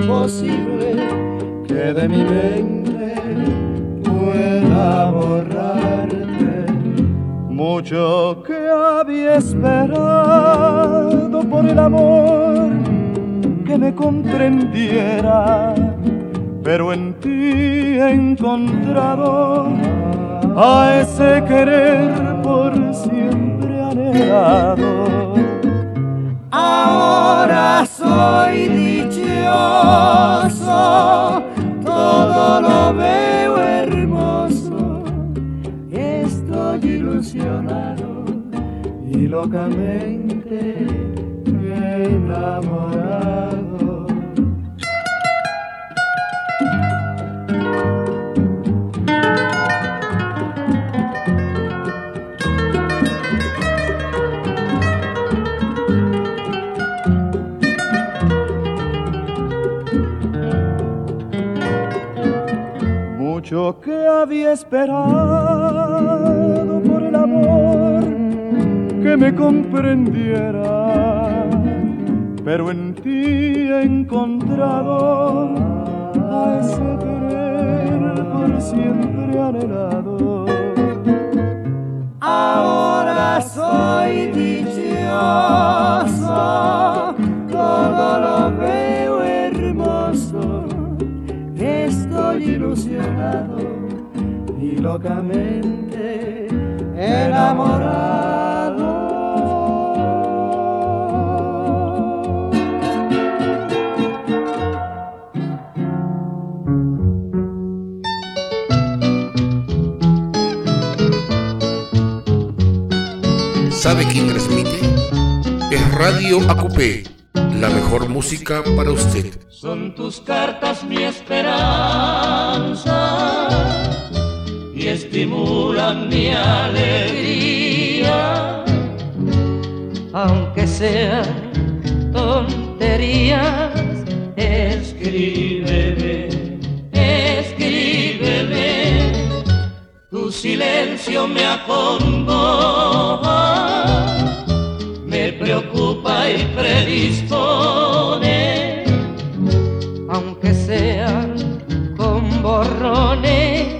imposible que de mi mente pueda borrarte. Mucho que había esperado por el amor que me comprendiera, pero en ti he encontrado a ese querer por siempre anhelado. Ahora soy dichoso, todo lo veo hermoso, estoy ilusionado y locamente enamorado. Mucho que había esperado por el amor que me comprendiera, pero en ti he encontrado a ese querer por siempre anhelado. Ahora soy dichoso, todo lo veo hermoso, estoy ilusionado y locamente enamorado. ¿Sabe quién transmite? Es Radio Acupé, la mejor música para usted. Son tus cartas mi esperanza y estimulan mi alegría, aunque sean tonterías. Escríbeme, escríbeme, tu silencio me acongoja, me preocupa y predispone, aunque sean con borrones.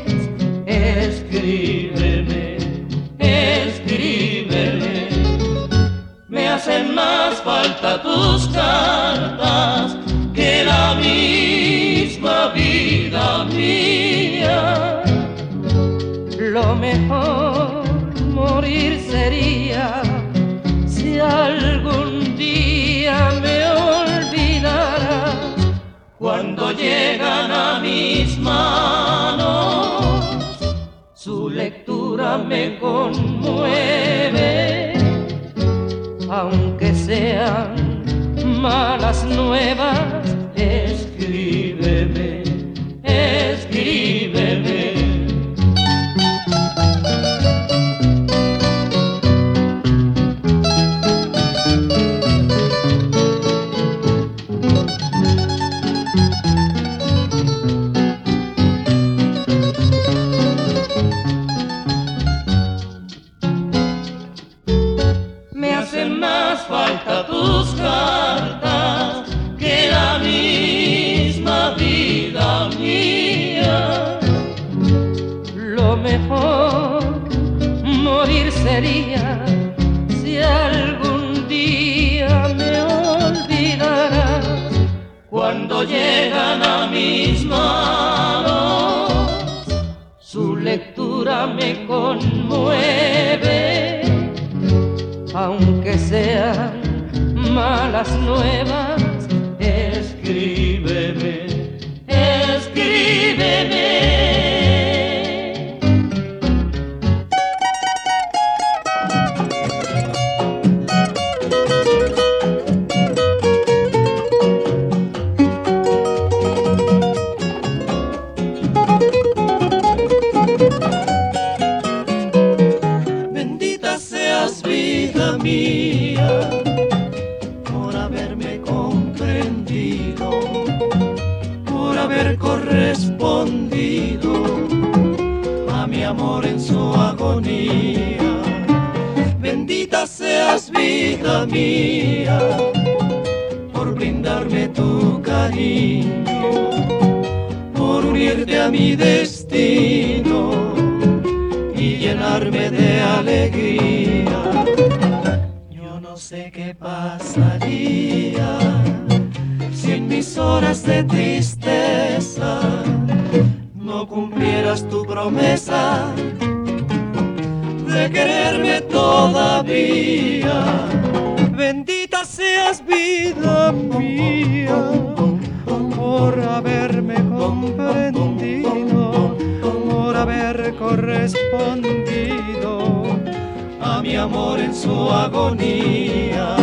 Escríbeme, escríbeme, me hacen más falta tus cartas que la misma vida mía. Lo mejor morir sería si algún día me olvidaras. Cuando llegan a mis manos, su lectura me conmueve, aunque sean malas nuevas. Escríbeme, escríbeme. Falta tus cartas que la misma vida mía. Lo mejor morir sería si algún día me olvidaras. Cuando llegan a mis manos, su lectura me conmueve, aunque sean malas nuevas. Escríbeme, escríbeme. Bendita seas, vida mía, por haberme comprendido, por haber correspondido a mi amor en su agonía. Bendita seas, vida mía, por por brindarme tu cariño, por unirte a mi destino y llenarme de alegría. Yo no sé qué pasaría si en mis horas de tristeza no cumplieras tu promesa de quererme todavía. Bendita seas, vida mía, por haberme comprendido, por haber correspondido a mi amor en su agonía.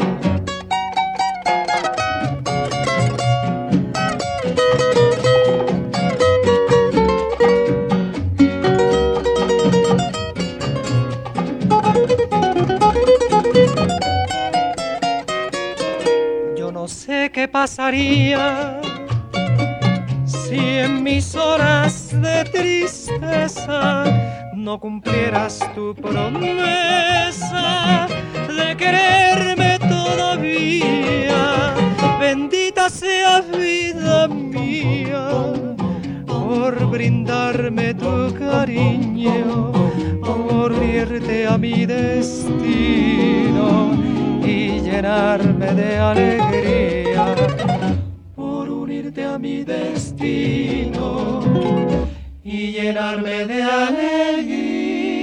No sé qué pasaría si en mis horas de tristeza no cumplieras tu promesa de quererme todavía. Bendita seas, vida mía, por brindarme tu cariño, por unirte a mi destino y llenarme de alegría, por unirte a mi destino y llenarme de alegría.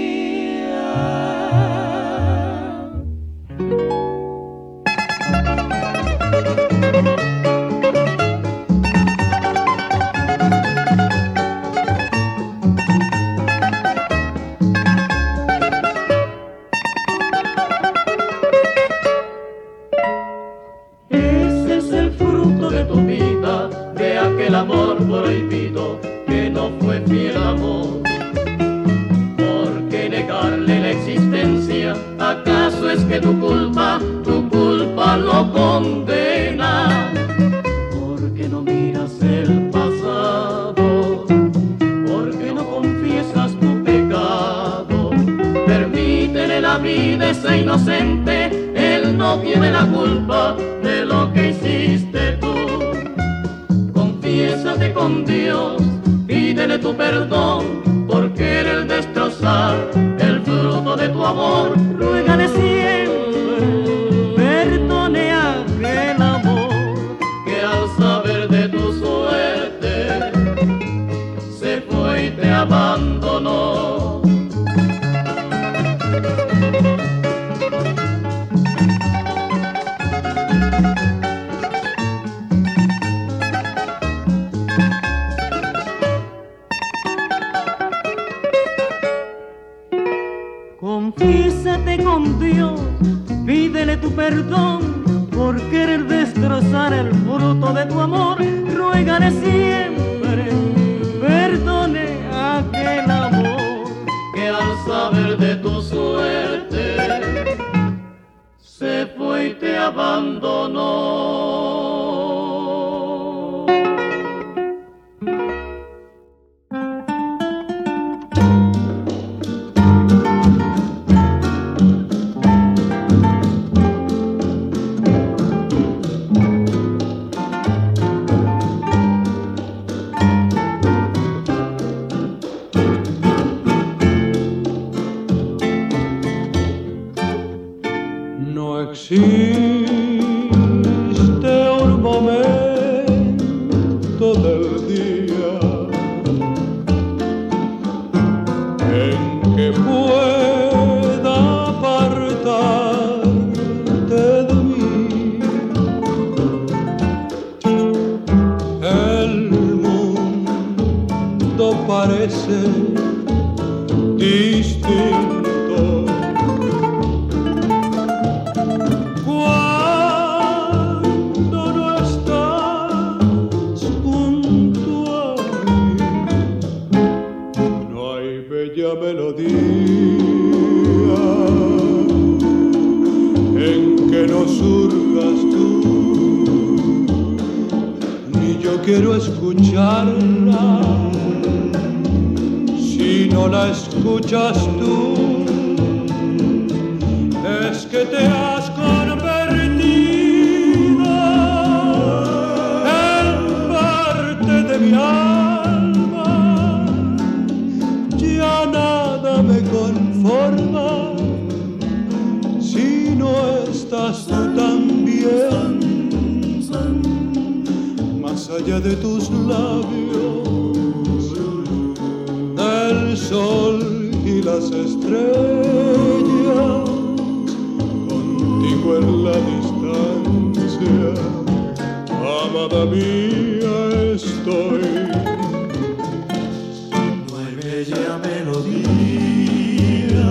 El amor prohibido que no fue fiel amor. ¿Por qué negarle la existencia? ¿Acaso es que tu culpa lo condena? ¿Por qué no miras el pasado? ¿Por qué no confiesas tu pecado? Permítele la vida a ese inocente, él no tiene la culpa de lo que hiciste tú. Confiésate con Dios, pídele tu perdón por querer destrozar el fruto de tu amor. Ruégale siempre, perdone aquel amor que al saber de tu suerte se fue y te abandonó. Confísate con Dios, pídele tu perdón por querer destrozar el fruto de tu amor. Ruégale siempre, perdone aquel amor que al saber de tu suerte se fue y te abandonó. Existe un momento del día en que pueda apartarte de mí. El mundo parece distinto melodía en que no surgas tú, ni yo quiero escucharla si no la escuchas tú. Es que te has convertido estás tú también, más allá de tus labios, del sol y las estrellas, contigo en la distancia, amada mía estoy. No hay bella melodía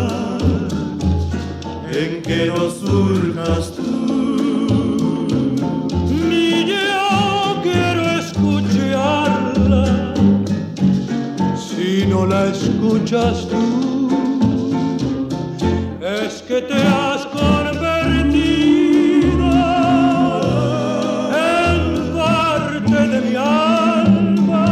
en que no surjas tú, Ni yo quiero escucharla si no la escuchas tú. Es que te has convertido en parte de mi alma.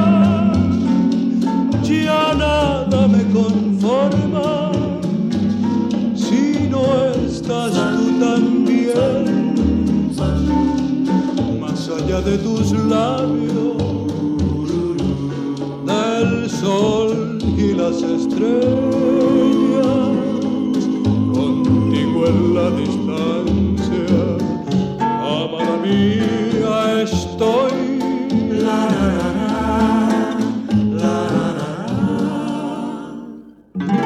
Ya nada me conforma si no estás tú también, más allá de tus labios, del sol y las estrellas, contigo en la distancia, amada mía estoy. la la la la la.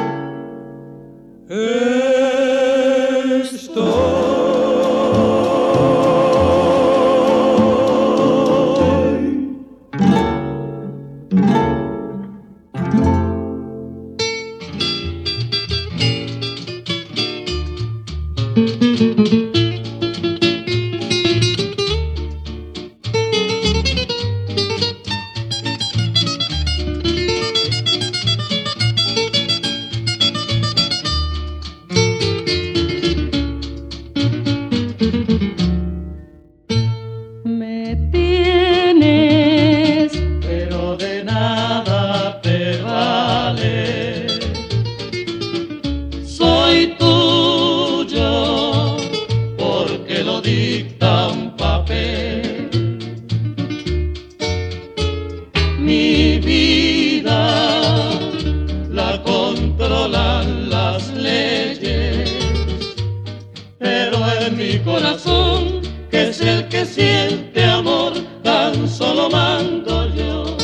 Me tienes, pero de nada te vale. Soy tuyo porque lo dicta un papel. Mi vida la controlan las leyes, pero en mi corazón, que es el que siente amor, tan solo mando yo.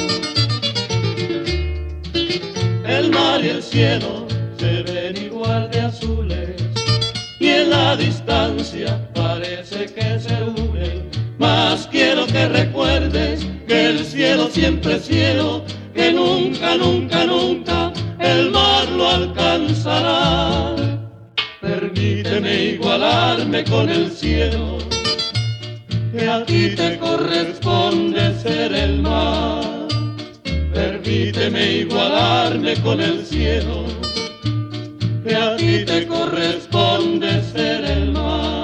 El mar y el cielo se ven igual de azules, y en la distancia parece que se unen. Mas quiero que recuerdes que el cielo siempre es cielo, que nunca, nunca, nunca el mar lo alcanzará. Permíteme igualarme con el cielo, que a ti te corresponde ser el mar. Permíteme igualarme con el cielo, que a ti te corresponde ser el mar.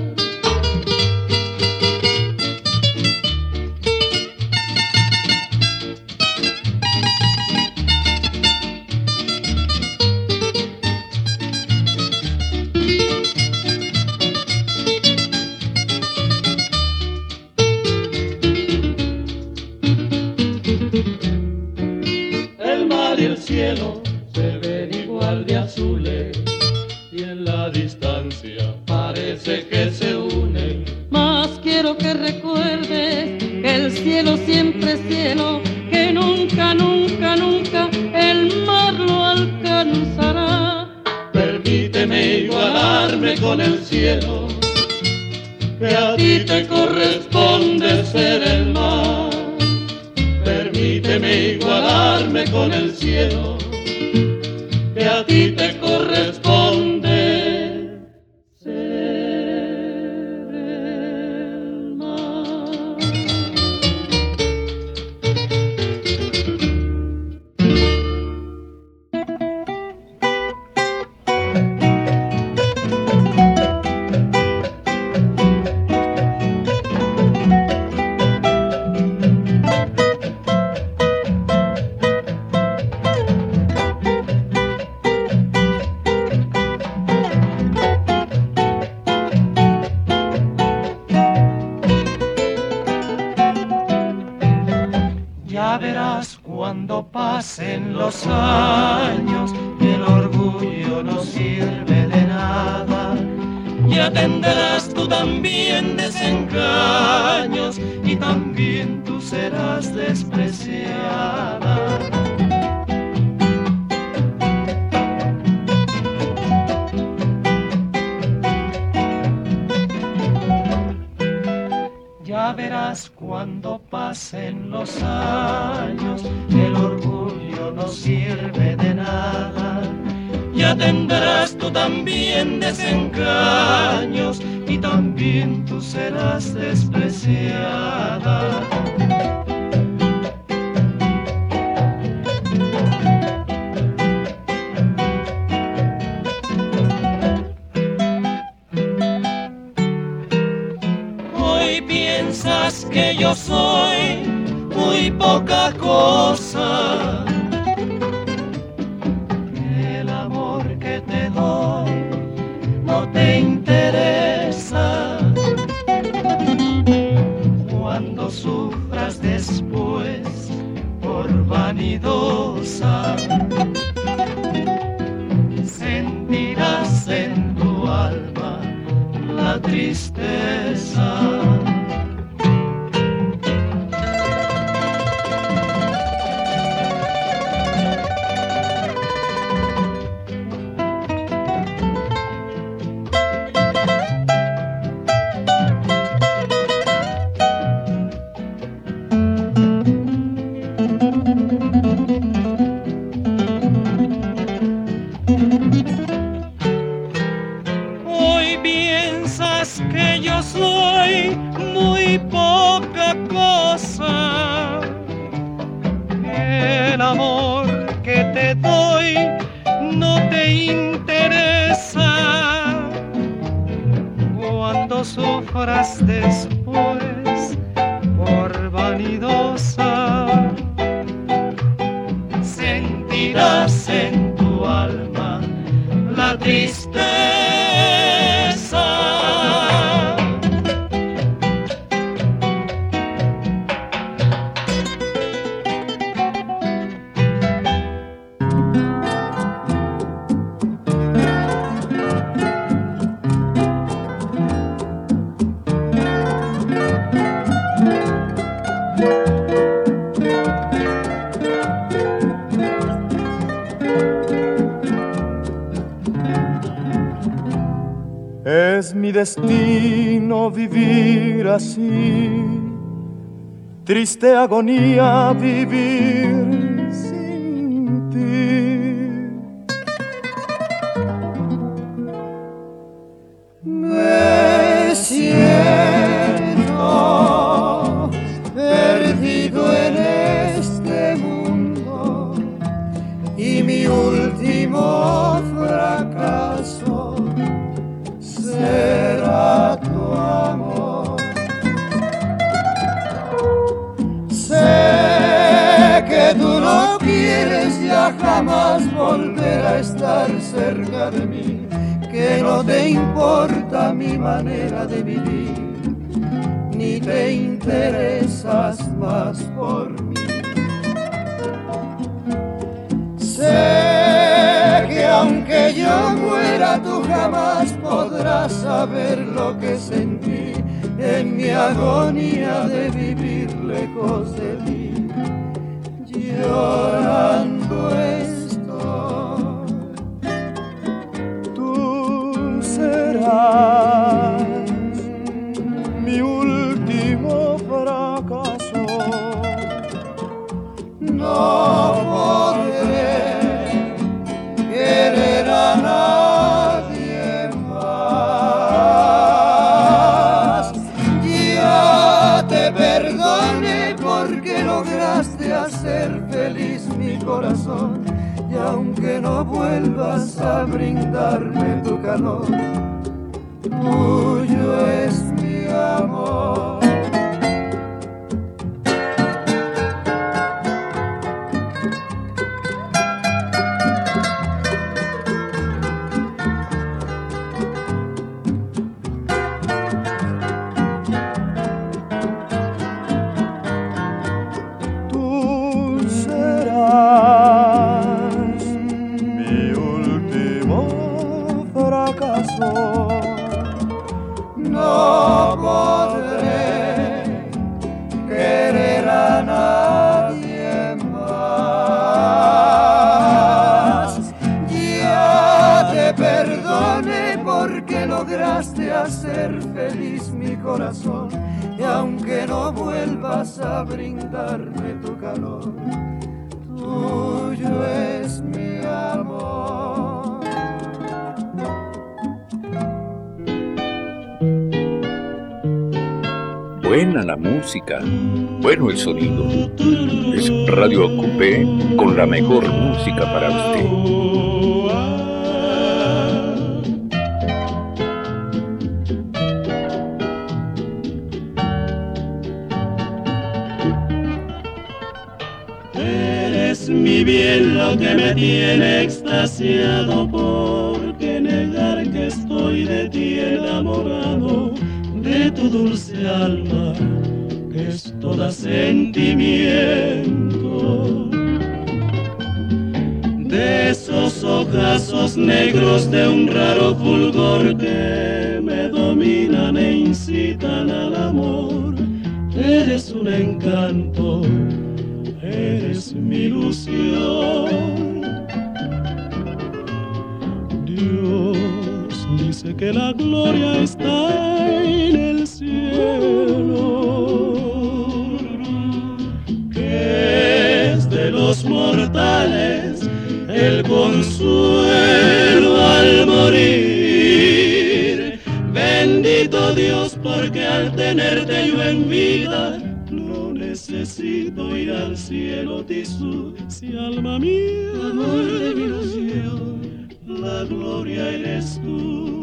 El mar y el cielo se ven igual de azules, y en la distancia parece que se unen. mas quiero que recuerdes que el cielo siempre es cielo, que nunca, nunca, nunca el mar lo alcanzará. Permíteme igualarme con el cielo, que a ti te corresponde ser el mar. Permíteme igualarme con el cielo, que a ti te corresponde ser el mar. Ya verás cuando pasen los años que el orgullo no sirve de nada. Y Ya tendrás tú también desengaños y también tú serás despreciada. Ya verás cuando pasen los años, el orgullo no sirve de nada. Ya tendrás tú también desengaños y también tú serás despreciada. Hoy piensas que yo soy muy poca cosa. No te interesa. Cuando sufras después por vanidosa, sentirás en tu alma la tristeza. Soy muy poca cosa. El amor que te doy no te interesa. Cuando sufras después por vanidosa, sentirás en tu alma la tristeza. Es mi destino vivir así, triste agonía vivir sin ti. Me siento perdido en este mundo y mi último fracaso será tu amor. Sé que tú no quieres ya jamás volver a estar cerca de mí, que no te importa mi manera de vivir, ni te interesas más por mí. Sé que aunque yo muera tú jamás podrás saber lo que sentí en mi agonía de vivir lejos de ti. Llorando estoy. Tú serás mi último fracaso. No podré querer a nadie más. Ya te perdoné porque lograste hacer feliz mi corazón, y aunque no vuelvas a brindarme tu calor, tuyo es mi amor. no podré querer a nadie más. Ya te perdoné porque lograste hacer feliz mi corazón, y aunque no vuelvas a brindarme tu calor, tuyo es mi amor. Buena la música, bueno el sonido. Es Radio Acupé con la mejor música para usted. Eres mi bien, lo que me tiene extasiado, porque negar que estoy de ti enamorado, de tu dulce alma, que es toda sentimiento, de esos ojazos negros de un raro fulgor que me dominan e incitan al amor. Eres un encanto, eres mi ilusión. Dios dice que la gloria está en el cielo, que es de los mortales el consuelo al morir. Bendito Dios, porque al tenerte yo en vida no necesito ir al cielo, Tisú. Si alma mía, amor de mi ilusión, la gloria eres tú.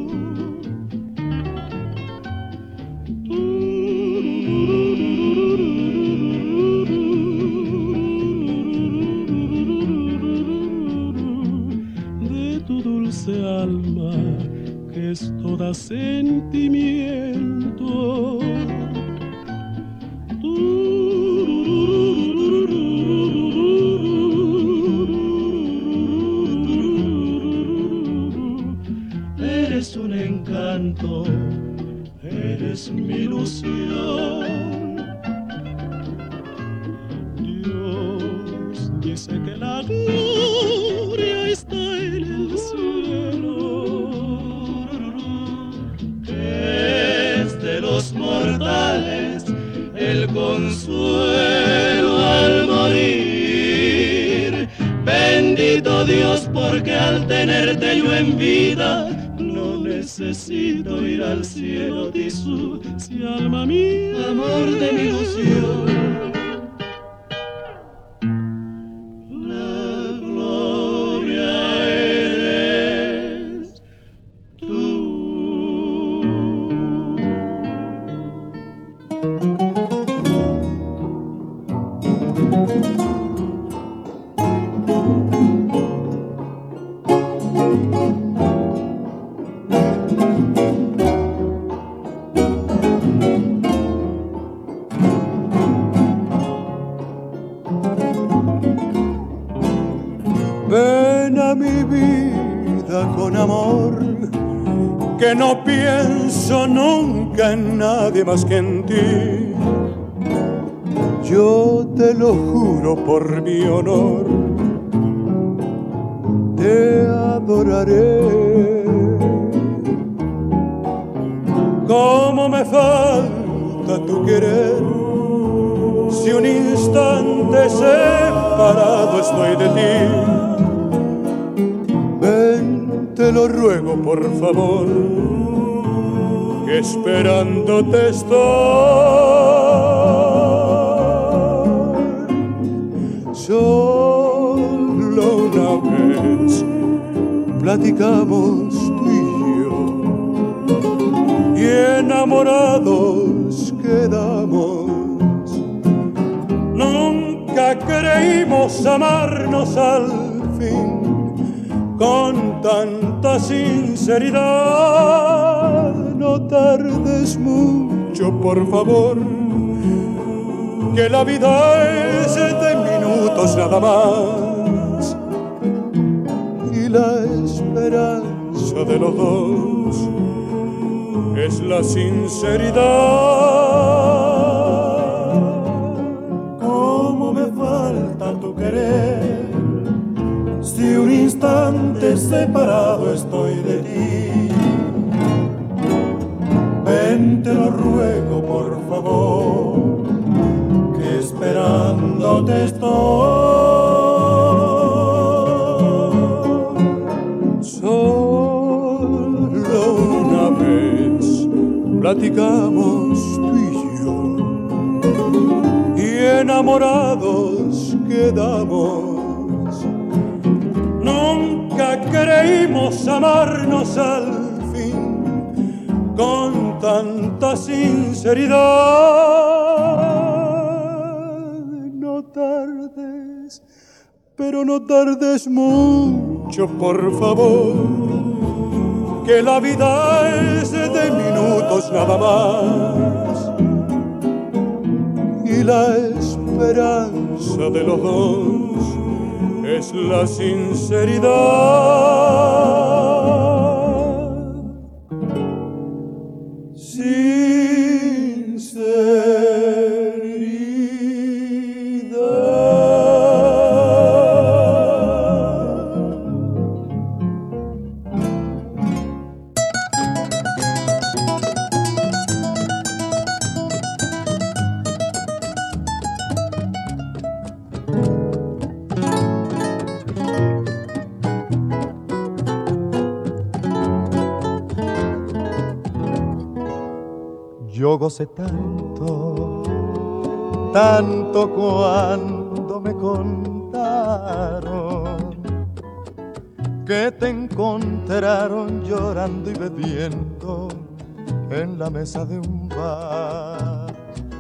De tu dulce alma, que es toda sentimiento, eres un encanto, eres mi ilusión. Dios dice que la gloria está en el cielo, que es de los mortales el consuelo al morir. Bendito Dios, porque al tenerte yo en vida no necesito ir al cielo, Tisú. Si alma mía, amor de mi ilusión, la gloria eres tú. Ven a mi vida con amor, que no pienso nunca en nadie más que en ti. Yo te lo juro por mi honor, te adoraré. Cómo me falta tu querer, si un instante separado estoy de ti. Ven, te lo ruego por favor, que esperándote estoy. Solo una vez platicamos tú y yo, y enamorados quedamos. Nunca creímos amarnos al fin con tanta sinceridad. No tardes mucho, por favor, que la vida es de minutos nada más, y la esperanza de los dos es la sinceridad. Cómo me falta tu querer, si un instante separado estoy de ti. Ven, te lo ruego por favor, que esperándote estoy. Solo una vez platicamos tú y yo, y enamorados quedamos. Nunca creímos amarnos al fin con tanta sinceridad. No tardes, pero no tardes mucho, por favor, que la vida es de minutos nada más, y la esperanza de los dos es la sinceridad. Yo gocé tanto, tanto cuando me contaron que te encontraron llorando y bebiendo en la mesa de un bar.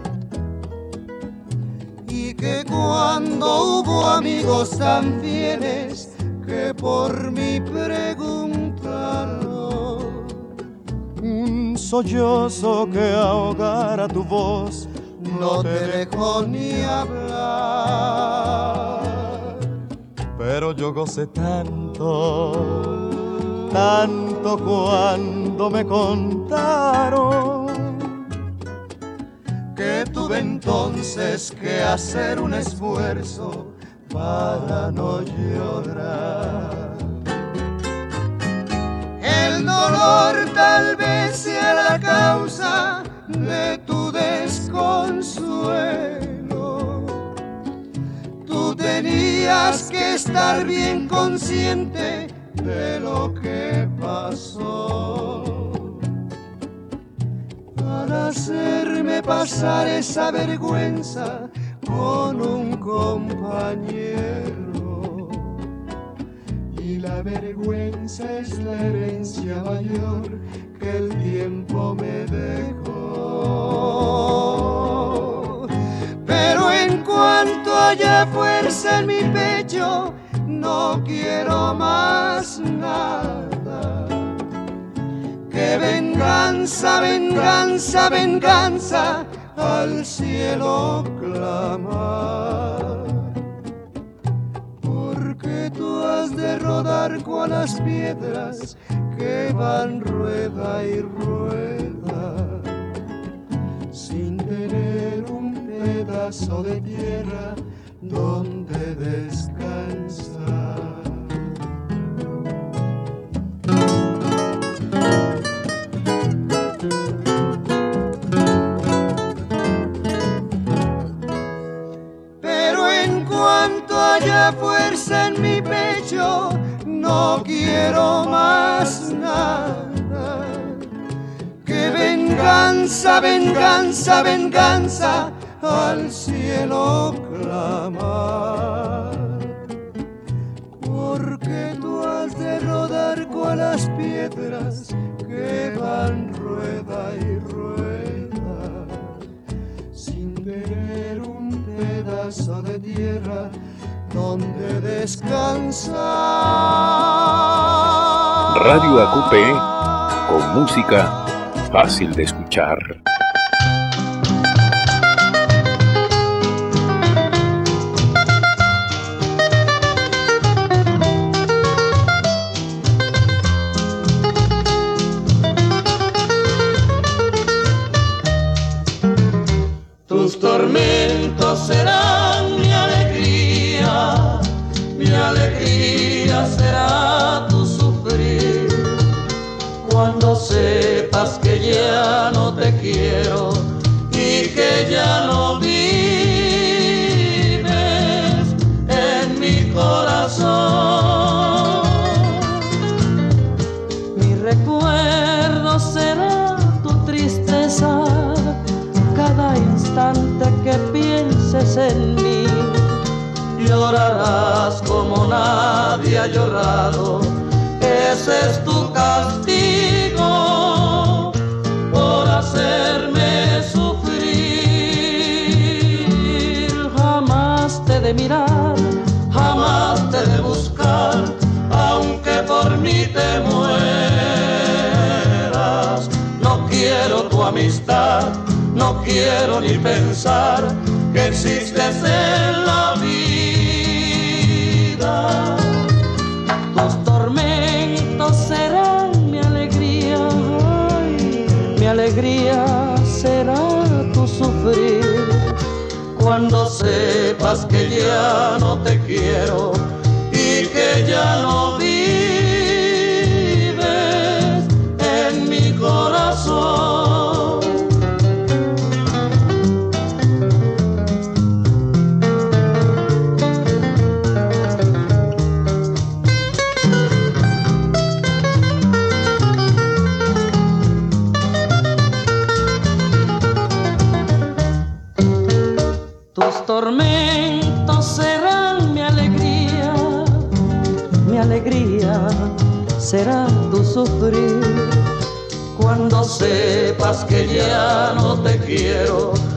Y que cuando hubo amigos tan fieles que por mí preguntaron, un sollozo que ahogara tu voz no te dejó ni hablar. Pero yo gocé tanto, tanto cuando me contaron que tuve entonces que hacer un esfuerzo para no llorar. El dolor tal vez sea la causa de tu desconsuelo. Tú tenías que estar bien consciente de lo que pasó para hacerme pasar esa vergüenza con un compañero. Y la vergüenza es la herencia mayor que el tiempo me dejó. Pero en cuanto haya fuerza en mi pecho, no quiero más nada que venganza, venganza, venganza al cielo clamar. Porque tú has de rodar con las piedras que van rueda y rueda, sin tener un pedazo de tierra donde descansar. Pero en cuanto haya fuerza en mi pecho, no quiero más nada que venganza, venganza, venganza al cielo clamar. Porque tú has de rodar con las piedras que van rueda y rueda, sin tener un pedazo de tierra donde descansar. Radio AQP, con música fácil de escuchar. te quiero y que ya no vives en mi corazón. Mi recuerdo será tu tristeza, cada instante que pienses en mí. Llorarás como nadie ha llorado, ese es tu castigo por hacerme sufrir. Jamás te he de mirar, jamás te he de buscar, aunque por mí te mueras. No quiero tu amistad, no quiero ni pensar que existes en la vida. Tus tormentos serán mi alegría, ay, mi alegría será tu sufrir. Cuando sepas que ya no te quiero y que ya no vives en mi corazón. Tus tormentos serán mi alegría será tu sufrir. Cuando sepas que ya no te quiero